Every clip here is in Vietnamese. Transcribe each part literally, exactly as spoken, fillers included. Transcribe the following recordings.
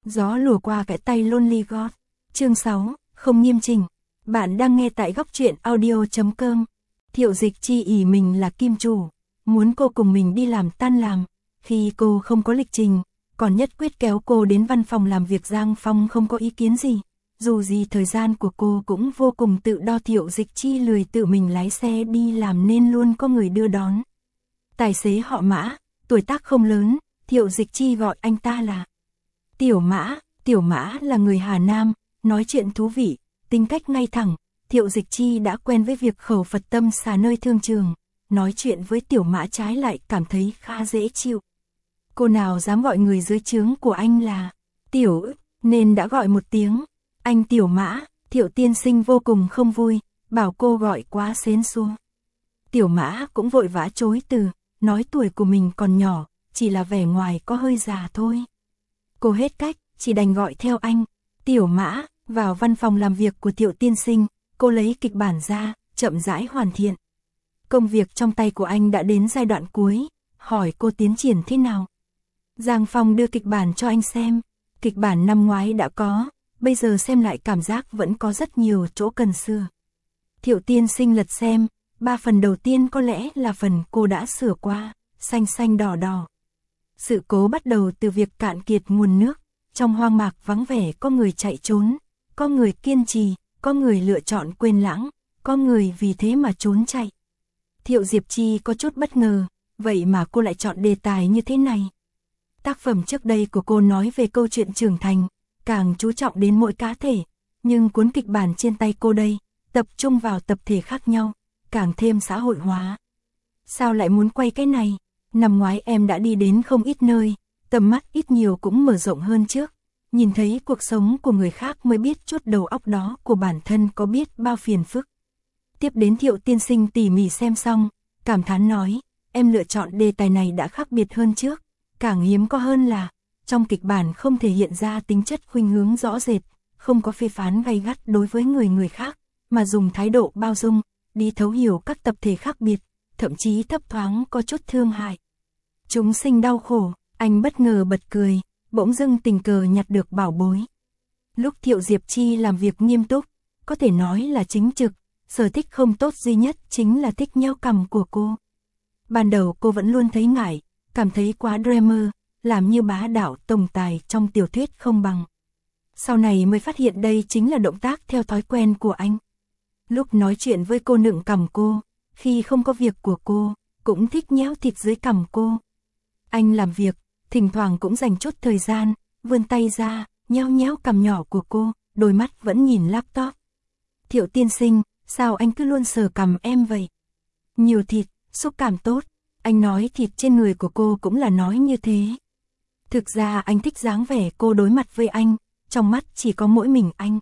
Gió lùa qua cái tay Lonely God. Chương sáu, không nghiêm chỉnh. Bạn đang nghe tại góc truyện audio chấm com. Thiệu Dịch Chi ỷ mình là kim chủ, muốn cô cùng mình đi làm tan làm. Khi cô không có lịch trình, còn nhất quyết kéo cô đến văn phòng làm việc. Giang Phong không có ý kiến gì. Dù gì thời gian của cô cũng vô cùng tự do. Thiệu Dịch Chi lười tự mình lái xe đi làm nên luôn có người đưa đón. Tài xế họ Mã, tuổi tác không lớn, Thiệu Dịch Chi gọi anh ta là Tiểu Mã. Tiểu Mã là người Hà Nam, nói chuyện thú vị, tính cách ngay thẳng. Thiệu Dịch Chi đã quen với việc khẩu Phật tâm xà nơi thương trường, nói chuyện với Tiểu Mã trái lại cảm thấy khá dễ chịu. Cô nào dám gọi người dưới trướng của anh là Tiểu, nên đã gọi một tiếng anh Tiểu Mã. Thiệu tiên sinh vô cùng không vui, bảo cô gọi quá xến xúa. Tiểu Mã cũng vội vã chối từ, nói tuổi của mình còn nhỏ, chỉ là vẻ ngoài có hơi già thôi. Cô hết cách, chỉ đành gọi theo anh Tiểu Mã. Vào văn phòng làm việc của Thiệu tiên sinh, cô lấy kịch bản ra, chậm rãi hoàn thiện. Công việc trong tay của anh đã đến giai đoạn cuối, hỏi cô tiến triển thế nào. Giang Phong đưa kịch bản cho anh xem. Kịch bản năm ngoái đã có, bây giờ xem lại cảm giác vẫn có rất nhiều chỗ cần sửa. Thiệu tiên sinh lật xem, ba phần đầu tiên có lẽ là phần cô đã sửa qua, xanh xanh đỏ đỏ. Sự cố bắt đầu từ việc cạn kiệt nguồn nước, trong hoang mạc vắng vẻ có người chạy trốn, có người kiên trì, có người lựa chọn quên lãng, có người vì thế mà trốn chạy. Thiệu Diệp Chi có chút bất ngờ, vậy mà cô lại chọn đề tài như thế này. Tác phẩm trước đây của cô nói về câu chuyện trưởng thành, càng chú trọng đến mỗi cá thể, nhưng cuốn kịch bản trên tay cô đây, tập trung vào tập thể khác nhau, càng thêm xã hội hóa. Sao lại muốn quay cái này? Năm ngoái em đã đi đến không ít nơi, tầm mắt ít nhiều cũng mở rộng hơn trước. Nhìn thấy cuộc sống của người khác mới biết chút đầu óc đó của bản thân có biết bao phiền phức. Tiếp đến Thiệu tiên sinh tỉ mỉ xem xong, cảm thán nói, em lựa chọn đề tài này đã khác biệt hơn trước. Càng hiếm có hơn là, trong kịch bản không thể hiện ra tính chất khuynh hướng rõ rệt, không có phê phán gay gắt đối với người người khác, mà dùng thái độ bao dung, đi thấu hiểu các tập thể khác biệt, thậm chí thấp thoáng có chút thương hại. Chúng sinh đau khổ, anh bất ngờ bật cười, bỗng dưng tình cờ nhặt được bảo bối. Lúc Thiệu Diệp Chi làm việc nghiêm túc, có thể nói là chính trực, sở thích không tốt duy nhất chính là thích nhéo cằm của cô. Ban đầu cô vẫn luôn thấy ngại, cảm thấy quá drama, làm như bá đạo tổng tài trong tiểu thuyết không bằng. Sau này mới phát hiện đây chính là động tác theo thói quen của anh. Lúc nói chuyện với cô nựng cằm cô, khi không có việc của cô, cũng thích nhéo thịt dưới cằm cô. Anh làm việc, thỉnh thoảng cũng dành chút thời gian, vươn tay ra, nhéo nhéo cằm nhỏ của cô, đôi mắt vẫn nhìn laptop. Thiệu tiên sinh, sao anh cứ luôn sờ cằm em vậy? Nhiều thịt, xúc cảm tốt. Anh nói thịt trên người của cô cũng là nói như thế. Thực ra anh thích dáng vẻ cô đối mặt với anh, trong mắt chỉ có mỗi mình anh.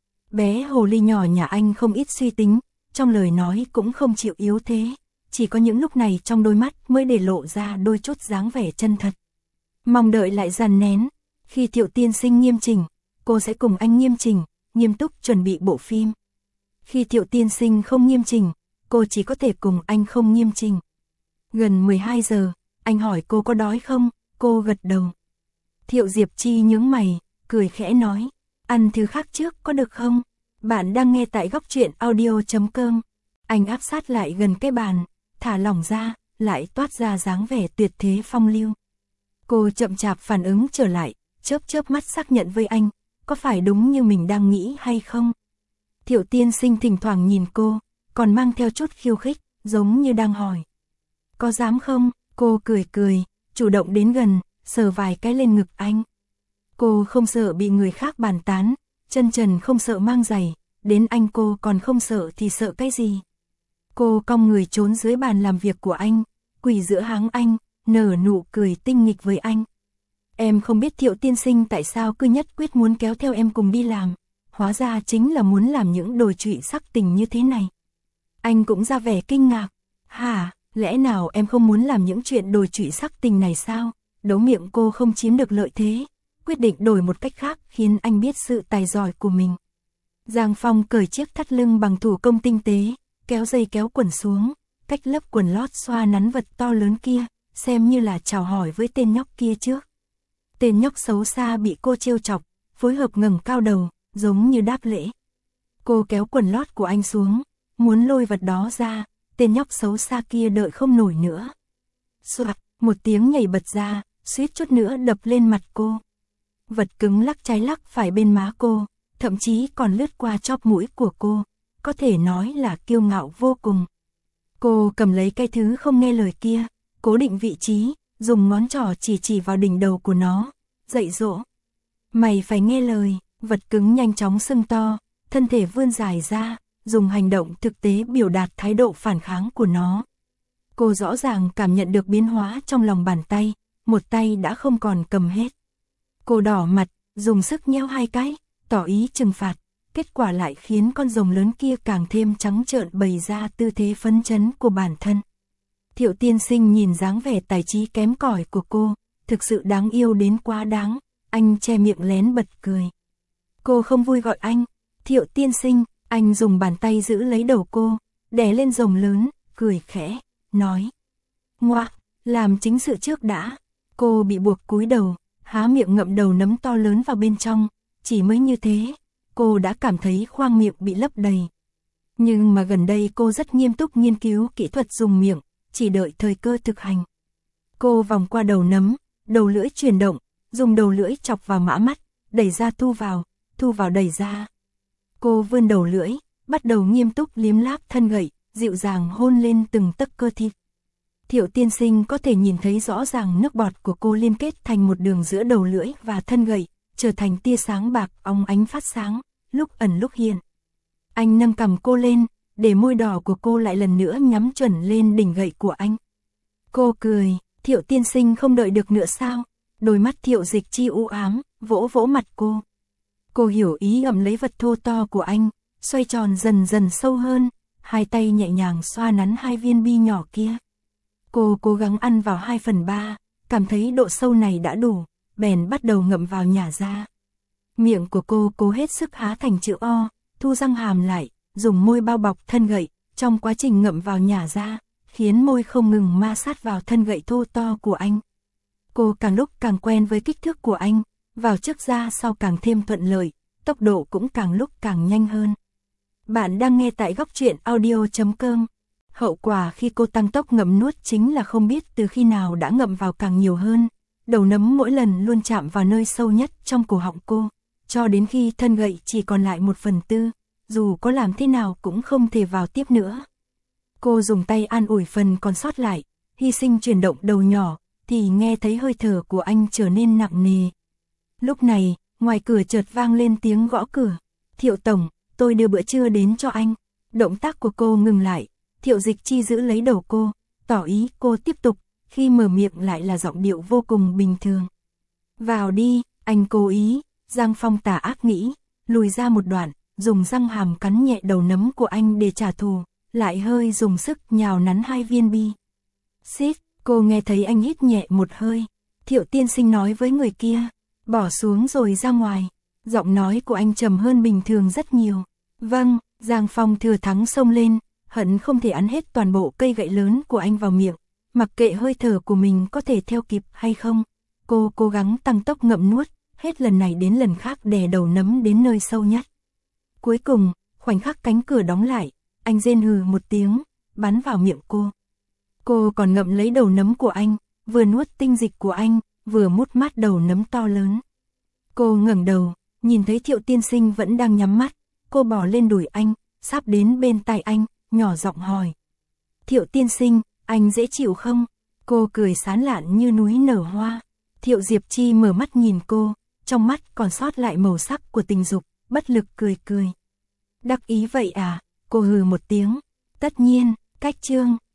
Bé hồ ly nhỏ nhà anh không ít suy tính, trong lời nói cũng không chịu yếu thế. Chỉ có những lúc này trong đôi mắt mới để lộ ra đôi chút dáng vẻ chân thật. Mong đợi lại dằn nén, khi Thiệu tiên sinh nghiêm chỉnh, cô sẽ cùng anh nghiêm chỉnh, nghiêm túc chuẩn bị bộ phim. Khi Thiệu tiên sinh không nghiêm chỉnh, cô chỉ có thể cùng anh không nghiêm chỉnh. Gần mười hai giờ, anh hỏi cô có đói không, cô gật đầu. Thiệu Diệp Chi nhướng mày, cười khẽ nói, ăn thứ khác trước có được không? Bạn đang nghe tại góc truyện audio chấm com. Anh áp sát lại gần cái bàn, thả lỏng ra, lại toát ra dáng vẻ tuyệt thế phong lưu. Cô chậm chạp phản ứng trở lại, chớp chớp mắt xác nhận với anh, có phải đúng như mình đang nghĩ hay không? Thiệu tiên sinh thỉnh thoảng nhìn cô, còn mang theo chút khiêu khích, giống như đang hỏi. Có dám không? Cô cười cười, chủ động đến gần, sờ vài cái lên ngực anh. Cô không sợ bị người khác bàn tán, chân trần không sợ mang giày, đến anh cô còn không sợ thì sợ cái gì? Cô cong người trốn dưới bàn làm việc của anh, quỳ giữa háng anh, nở nụ cười tinh nghịch với anh. Em không biết Thiệu tiên sinh tại sao cứ nhất quyết muốn kéo theo em cùng đi làm, hóa ra chính là muốn làm những đồi trụy sắc tình như thế này. Anh cũng ra vẻ kinh ngạc, hả, lẽ nào em không muốn làm những chuyện đồi trụy sắc tình này sao? Đấu miệng cô không chiếm được lợi thế, quyết định đổi một cách khác khiến anh biết sự tài giỏi của mình. Giang Phong cởi chiếc thắt lưng bằng thủ công tinh tế, kéo dây kéo quần xuống, cách lớp quần lót xoa nắn vật to lớn kia, xem như là chào hỏi với tên nhóc kia trước. Tên nhóc xấu xa bị cô trêu chọc, phối hợp ngẩng cao đầu, giống như đáp lễ. Cô kéo quần lót của anh xuống, muốn lôi vật đó ra, tên nhóc xấu xa kia đợi không nổi nữa. Soạt, một tiếng nhảy bật ra, suýt chút nữa đập lên mặt cô. Vật cứng lắc trái lắc phải bên má cô, thậm chí còn lướt qua chóp mũi của cô, có thể nói là kiêu ngạo vô cùng. Cô cầm lấy cái thứ không nghe lời kia, cố định vị trí, dùng ngón trỏ chỉ chỉ vào đỉnh đầu của nó, dạy dỗ. Mày phải nghe lời. Vật cứng nhanh chóng sưng to, thân thể vươn dài ra, dùng hành động thực tế biểu đạt thái độ phản kháng của nó. Cô rõ ràng cảm nhận được biến hóa trong lòng bàn tay, một tay đã không còn cầm hết. Cô đỏ mặt, dùng sức nhéo hai cái, tỏ ý trừng phạt, kết quả lại khiến con rồng lớn kia càng thêm trắng trợn bày ra tư thế phấn chấn của bản thân. Thiệu tiên sinh nhìn dáng vẻ tài trí kém cỏi của cô, thực sự đáng yêu đến quá đáng, anh che miệng lén bật cười. Cô không vui gọi anh, Thiệu tiên sinh, anh dùng bàn tay giữ lấy đầu cô, đè lên rồng lớn, cười khẽ, nói. Ngoạ, làm chính sự trước đã. Cô bị buộc cúi đầu, há miệng ngậm đầu nấm to lớn vào bên trong, chỉ mới như thế, cô đã cảm thấy khoang miệng bị lấp đầy. Nhưng mà gần đây cô rất nghiêm túc nghiên cứu kỹ thuật dùng miệng, chỉ đợi thời cơ thực hành. Cô vòng qua đầu nấm, đầu lưỡi chuyển động, dùng đầu lưỡi chọc vào mã mắt, đẩy ra thu vào, thu vào đẩy ra. Cô vươn đầu lưỡi, bắt đầu nghiêm túc liếm láp thân gậy, dịu dàng hôn lên từng tấc cơ thịt. Thiệu tiên sinh có thể nhìn thấy rõ ràng nước bọt của cô liên kết thành một đường giữa đầu lưỡi và thân gậy, trở thành tia sáng bạc óng ánh phát sáng, lúc ẩn lúc hiện. Anh nâng cằm cô lên, để môi đỏ của cô lại lần nữa nhắm chuẩn lên đỉnh gậy của anh. Cô cười, Thiệu tiên sinh không đợi được nữa sao? Đôi mắt Thiệu Dịch Chi u ám, vỗ vỗ mặt cô. Cô hiểu ý ậm lấy vật thô to của anh, xoay tròn dần dần sâu hơn, hai tay nhẹ nhàng xoa nắn hai viên bi nhỏ kia. Cô cố gắng ăn vào hai phần ba, cảm thấy độ sâu này đã đủ, bèn bắt đầu ngậm vào nhả ra. Miệng của cô cố hết sức há thành chữ O, thu răng hàm lại, dùng môi bao bọc thân gậy, trong quá trình ngậm vào nhả ra, khiến môi không ngừng ma sát vào thân gậy thô to của anh. Cô càng lúc càng quen với kích thước của anh, vào trước ra sau càng thêm thuận lợi, tốc độ cũng càng lúc càng nhanh hơn. Bạn đang nghe tại góc truyện audio chấm com. Hậu quả khi cô tăng tốc ngậm nuốt chính là không biết từ khi nào đã ngậm vào càng nhiều hơn. Đầu nấm mỗi lần luôn chạm vào nơi sâu nhất trong cổ họng cô, cho đến khi thân gậy chỉ còn lại một phần tư, dù có làm thế nào cũng không thể vào tiếp nữa. Cô dùng tay an ủi phần còn sót lại, hy sinh chuyển động đầu nhỏ, thì nghe thấy hơi thở của anh trở nên nặng nề. Lúc này, ngoài cửa chợt vang lên tiếng gõ cửa. Thiệu tổng, tôi đưa bữa trưa đến cho anh. Động tác của cô ngừng lại, Thiệu Dịch Chi giữ lấy đầu cô, tỏ ý cô tiếp tục, khi mở miệng lại là giọng điệu vô cùng bình thường. Vào đi, anh cố ý. Giang Phong tà ác nghĩ, lùi ra một đoạn, dùng răng hàm cắn nhẹ đầu nấm của anh để trả thù, lại hơi dùng sức nhào nắn hai viên bi. Xít, cô nghe thấy anh hít nhẹ một hơi. Thiệu tiên sinh nói với người kia, bỏ xuống rồi ra ngoài. Giọng nói của anh trầm hơn bình thường rất nhiều. Vâng, Giang Phong thừa thắng xông lên, hận không thể ăn hết toàn bộ cây gậy lớn của anh vào miệng, mặc kệ hơi thở của mình có thể theo kịp hay không. Cô cố gắng tăng tốc ngậm nuốt, hết lần này đến lần khác đè đầu nấm đến nơi sâu nhất. Cuối cùng, khoảnh khắc cánh cửa đóng lại, anh rên hừ một tiếng, bắn vào miệng cô. Cô còn ngậm lấy đầu nấm của anh, vừa nuốt tinh dịch của anh, vừa mút mát đầu nấm to lớn. Cô ngẩng đầu, nhìn thấy Thiệu tiên sinh vẫn đang nhắm mắt, cô bò lên đùi anh, sắp đến bên tai anh, nhỏ giọng hỏi. Thiệu tiên sinh, anh dễ chịu không? Cô cười sán lạn như núi nở hoa. Thiệu Diệp Chi mở mắt nhìn cô, trong mắt còn sót lại màu sắc của tình dục, bất lực cười cười. Đắc ý vậy à? Cô hừ một tiếng. Tất nhiên, cách chương.